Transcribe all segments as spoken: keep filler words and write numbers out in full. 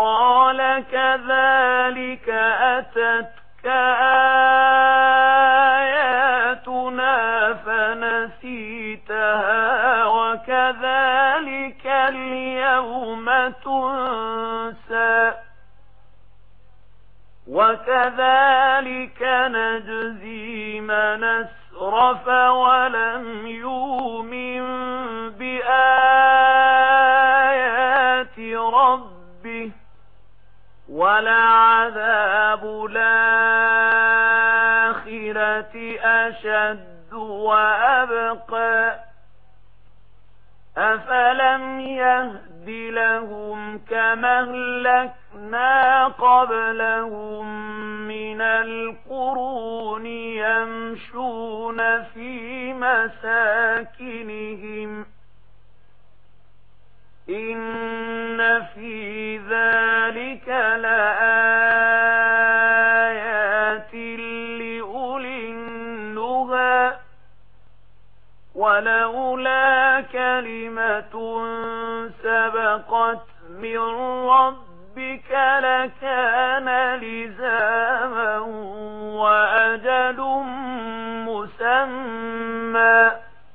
قال كذلك أتتك آياتنا فنسيتها وكذلك اليوم تنسى وكذلك نجزي من أسرف ولم يؤمن بآيات ربه ولعذاب الآخرة أشد وأبقى أفلم يهد لهم كما أهلكنا قبلهم من القرون يمشون في مساكنهم إن في ذلك لآيات لأولي النهى ولولا كلمة سبقت من ربك لكان لزاما وأجل مسمى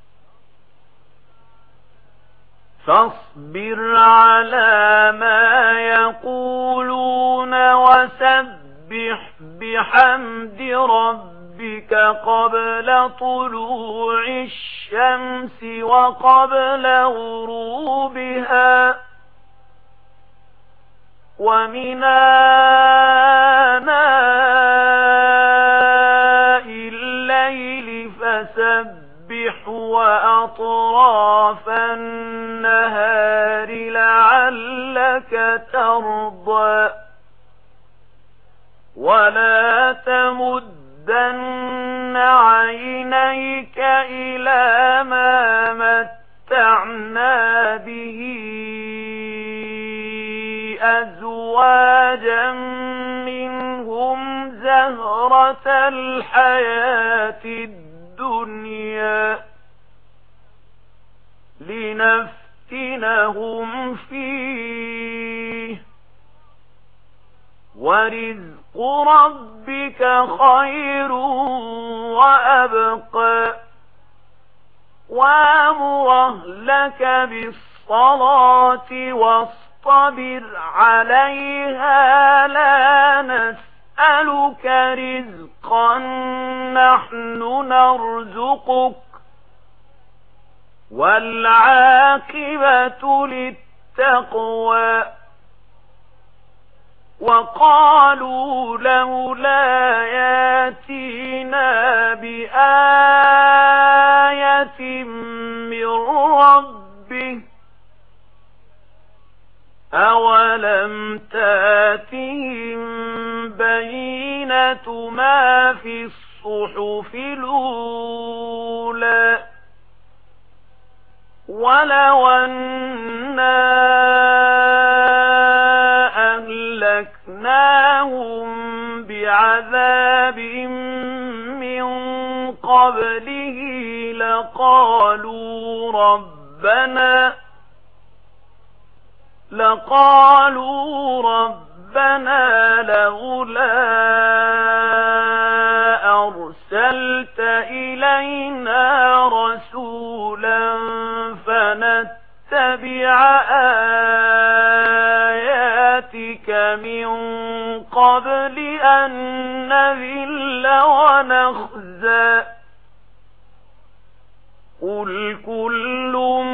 فاصبر على ما يقولون وسبح بحمد ربك قبل طلوع الشمس وقبل غروبها ومن آناء الليل فسبح وأطراف النهار لعلك ترضى ولا تمدن عينيك إلى ما متعنا به أزواجا منهم زهرة الحياة الدنيا لنفتنهم فيه ورزق ربك خير وأبقى وأمر أهلك بالصلاة واصطبر عليها لا نسألك رزقا نحن نرزقك والعاقبة للتقوى وقالوا لولا ياتينا بآية من ربه أولم تاتهم بينة ما في الصحف الأولى ولو أنا أهلكناهم بعذاب من قبله لقالوا ربنا لقالوا ربنا لولا أرسلت إلينا رسولا فنتبع آياتك من قبل أن نذل ونخزى قل كل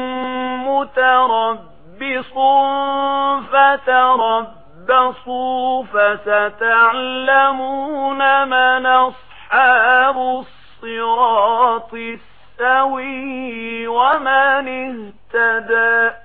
متربص فتربصوا فستعلمون من أصحاب الصراط السوي ومن اهتدى.